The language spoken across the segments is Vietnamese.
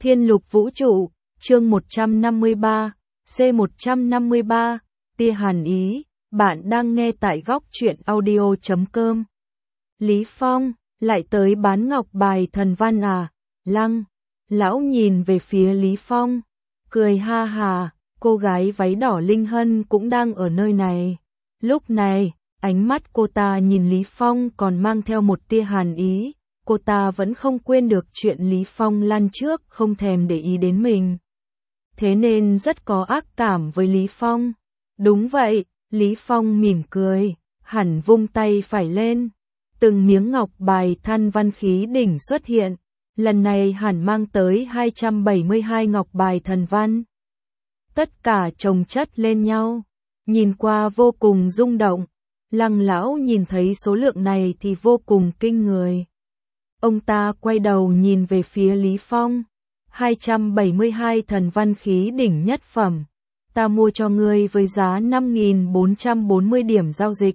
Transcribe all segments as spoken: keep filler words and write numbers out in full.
Thiên lục vũ trụ, chương một trăm năm mươi ba, C một trăm năm mươi ba, tia hàn ý, bạn đang nghe tại góc truyện audio chấm com. Lý Phong, lại tới bán ngọc bài thần văn à? Lăng, lão nhìn về phía Lý Phong, cười ha hà, cô gái váy đỏ Linh Hân cũng đang ở nơi này. Lúc này, ánh mắt cô ta nhìn Lý Phong còn mang theo một tia hàn ý. Cô ta vẫn không quên được chuyện Lý Phong lần trước không thèm để ý đến mình. Thế nên rất có ác cảm với Lý Phong. Đúng vậy, Lý Phong mỉm cười, hẳn vung tay phải lên. Từng miếng ngọc bài than văn khí đỉnh xuất hiện. Lần này hẳn mang tới hai trăm bảy mươi hai ngọc bài thần văn. Tất cả chồng chất lên nhau, nhìn qua vô cùng rung động. Lăng lão nhìn thấy số lượng này thì vô cùng kinh người. Ông ta quay đầu nhìn về phía Lý Phong. hai trăm bảy mươi hai thần văn khí đỉnh nhất phẩm. Ta mua cho ngươi với giá năm nghìn bốn trăm bốn mươi điểm giao dịch.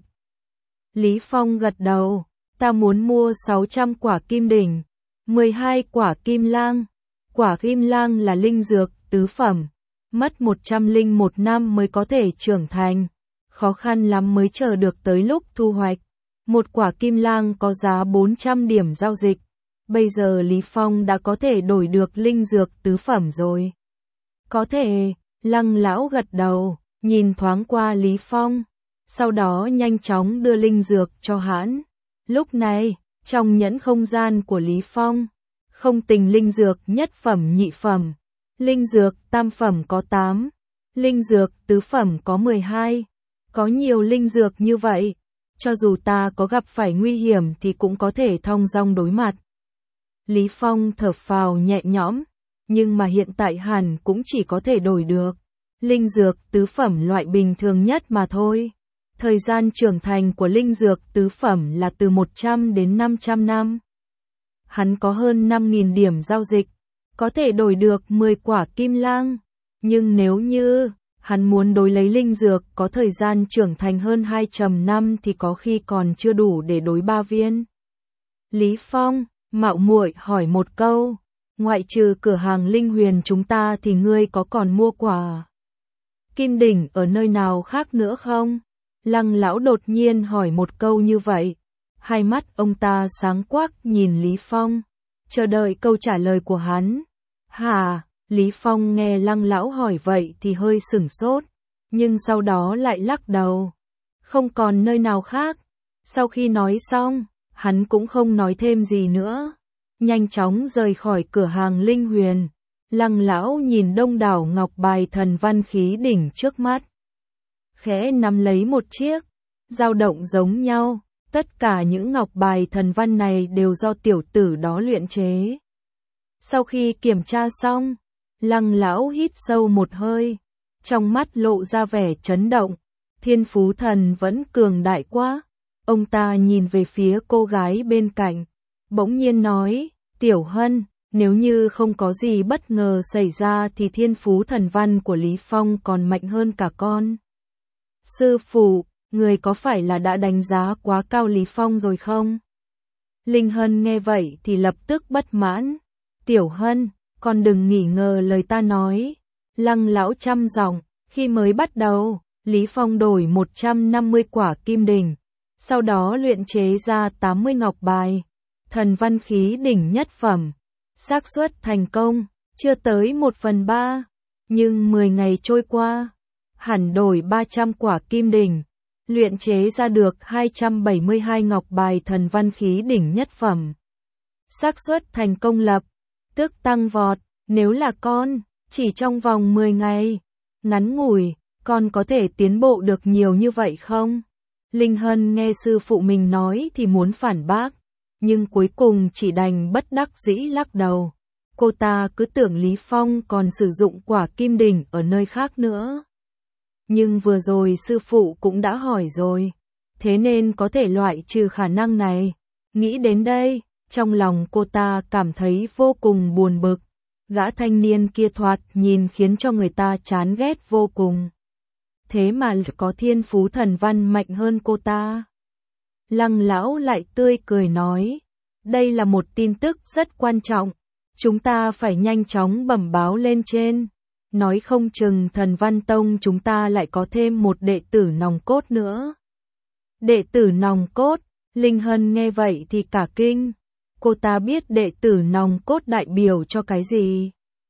Lý Phong gật đầu. Ta muốn mua sáu trăm quả kim đỉnh. mười hai quả kim lang. Quả kim lang là linh dược tứ phẩm. Mất một trăm lẻ một năm mới có thể trưởng thành. Khó khăn lắm mới chờ được tới lúc thu hoạch. Một quả kim lang có giá bốn trăm điểm giao dịch. Bây giờ Lý Phong đã có thể đổi được linh dược tứ phẩm rồi. Có thể, Lăng lão gật đầu, nhìn thoáng qua Lý Phong. Sau đó nhanh chóng đưa linh dược cho hắn. Lúc này, trong nhẫn không gian của Lý Phong, không tình linh dược nhất phẩm nhị phẩm. Linh dược tam phẩm có tám. Linh dược tứ phẩm có mười hai. Có nhiều linh dược như vậy. Cho dù ta có gặp phải nguy hiểm thì cũng có thể thong dong đối mặt. Lý Phong thở phào nhẹ nhõm, nhưng mà hiện tại hẳn cũng chỉ có thể đổi được linh dược tứ phẩm loại bình thường nhất mà thôi. Thời gian trưởng thành của linh dược tứ phẩm là từ một trăm đến năm trăm năm. Hắn có hơn năm nghìn điểm giao dịch, có thể đổi được mười quả kim lang. Nhưng nếu như hắn muốn đối lấy linh dược có thời gian trưởng thành hơn hai trăm năm thì có khi còn chưa đủ để đối ba viên. Lý Phong mạo muội hỏi một câu, ngoại trừ cửa hàng Linh Huyền chúng ta thì ngươi có còn mua quả kim đỉnh ở nơi nào khác nữa không? Lăng lão đột nhiên hỏi một câu như vậy. Hai mắt ông ta sáng quắc nhìn Lý Phong, chờ đợi câu trả lời của hắn. Hả? Lý Phong nghe Lăng lão hỏi vậy thì hơi sửng sốt, nhưng sau đó lại lắc đầu. Không còn nơi nào khác. Sau khi nói xong, hắn cũng không nói thêm gì nữa, nhanh chóng rời khỏi cửa hàng Linh Huyền. Lăng lão nhìn đông đảo ngọc bài thần văn khí đỉnh trước mắt, khẽ nắm lấy một chiếc, dao động giống nhau. Tất cả những ngọc bài thần văn này đều do tiểu tử đó luyện chế. Sau khi kiểm tra xong, Lăng lão hít sâu một hơi, trong mắt lộ ra vẻ chấn động. Thiên phú thần vẫn cường đại quá. Ông ta nhìn về phía cô gái bên cạnh, bỗng nhiên nói, Tiểu Hân, nếu như không có gì bất ngờ xảy ra thì thiên phú thần văn của Lý Phong còn mạnh hơn cả con. Sư phụ, người có phải là đã đánh giá quá cao Lý Phong rồi không? Linh Hân nghe vậy thì lập tức bất mãn. Tiểu Hân, con đừng nghỉ ngờ lời ta nói. Lăng lão trăm giọng, khi mới bắt đầu, Lý Phong đổi một trăm năm mươi quả kim đỉnh. Sau đó luyện chế ra tám mươi ngọc bài thần văn khí đỉnh nhất phẩm. Xác suất thành công chưa tới một phần ba, nhưng mười ngày trôi qua, hẳn đổi ba trăm quả kim đỉnh, luyện chế ra được hai trăm bảy mươi hai ngọc bài thần văn khí đỉnh nhất phẩm. Xác suất thành công lập tức tăng vọt. Nếu là con, chỉ trong vòng mười ngày, ngắn ngủi, con có thể tiến bộ được nhiều như vậy không? Linh Hân nghe sư phụ mình nói thì muốn phản bác, nhưng cuối cùng chỉ đành bất đắc dĩ lắc đầu. Cô ta cứ tưởng Lý Phong còn sử dụng quả kim đỉnh ở nơi khác nữa. Nhưng vừa rồi sư phụ cũng đã hỏi rồi, thế nên có thể loại trừ khả năng này. Nghĩ đến đây, trong lòng cô ta cảm thấy vô cùng buồn bực. Gã thanh niên kia thoạt nhìn khiến cho người ta chán ghét vô cùng. Thế mà có thiên phú thần văn mạnh hơn cô ta. Lăng lão lại tươi cười nói, đây là một tin tức rất quan trọng. chúng ta phải nhanh chóng bẩm báo lên trên. Nói không chừng Thần Văn Tông chúng ta lại có thêm một đệ tử nòng cốt nữa. Đệ tử nòng cốt, Linh Hân nghe vậy thì cả kinh. Cô ta biết đệ tử nòng cốt đại biểu cho cái gì.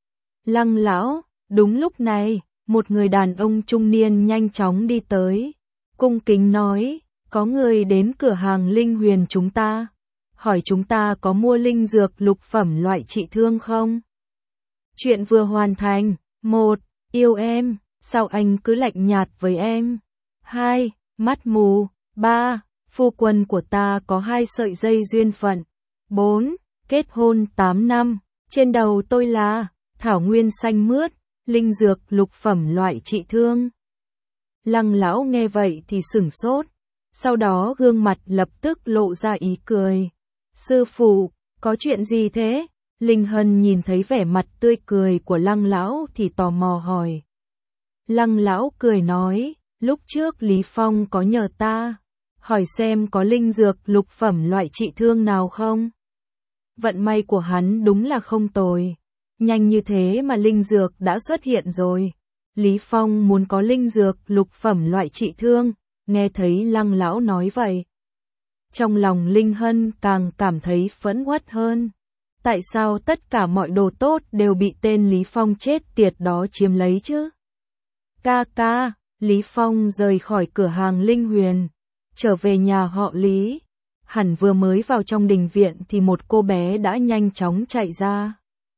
Lăng lão, đúng lúc này, một người đàn ông trung niên nhanh chóng đi tới. Cung kính nói, có người đến cửa hàng Linh Huyền chúng ta. Hỏi chúng ta có mua linh dược lục phẩm loại trị thương không? Chuyện vừa hoàn thành. Một, yêu em, sao anh cứ lạnh nhạt với em? Hai, mắt mù. Ba, phu quân của ta có hai sợi dây duyên phận. Bốn, kết hôn tám năm, trên đầu tôi là thảo nguyên xanh mướt, linh dược lục phẩm loại trị thương. Lăng lão nghe vậy thì sửng sốt, sau đó gương mặt lập tức lộ ra ý cười. Sư phụ, có chuyện gì thế? Linh Hân nhìn thấy vẻ mặt tươi cười của Lăng lão thì tò mò hỏi. Lăng lão cười nói, lúc trước Lý Phong có nhờ ta hỏi xem có linh dược lục phẩm loại trị thương nào không? Vận may của hắn đúng là không tồi. Nhanh như thế mà linh dược đã xuất hiện rồi. Lý Phong muốn có linh dược lục phẩm loại trị thương, nghe thấy Lăng lão nói vậy. Trong lòng Linh Hân càng cảm thấy phẫn uất hơn. Tại sao tất cả mọi đồ tốt đều bị tên Lý Phong chết tiệt đó chiếm lấy chứ? Ca ca, Lý Phong rời khỏi cửa hàng Linh Huyền, trở về nhà họ Lý. Hẳn vừa mới vào trong đình viện thì một cô bé đã nhanh chóng chạy ra.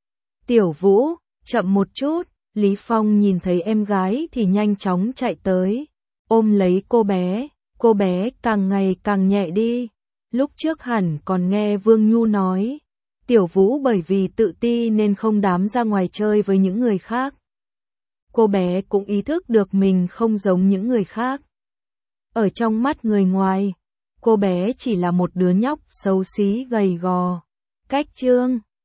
Tiểu Vũ, chậm một chút, Lý Phong nhìn thấy em gái thì nhanh chóng chạy tới, ôm lấy cô bé, cô bé càng ngày càng nhẹ đi. Lúc trước hẳn còn nghe Vương Nhu nói, Tiểu Vũ bởi vì tự ti nên không dám ra ngoài chơi với những người khác. Cô bé cũng ý thức được mình không giống những người khác. Ở trong mắt người ngoài, cô bé chỉ là một đứa nhóc xấu xí gầy gò. Cách chương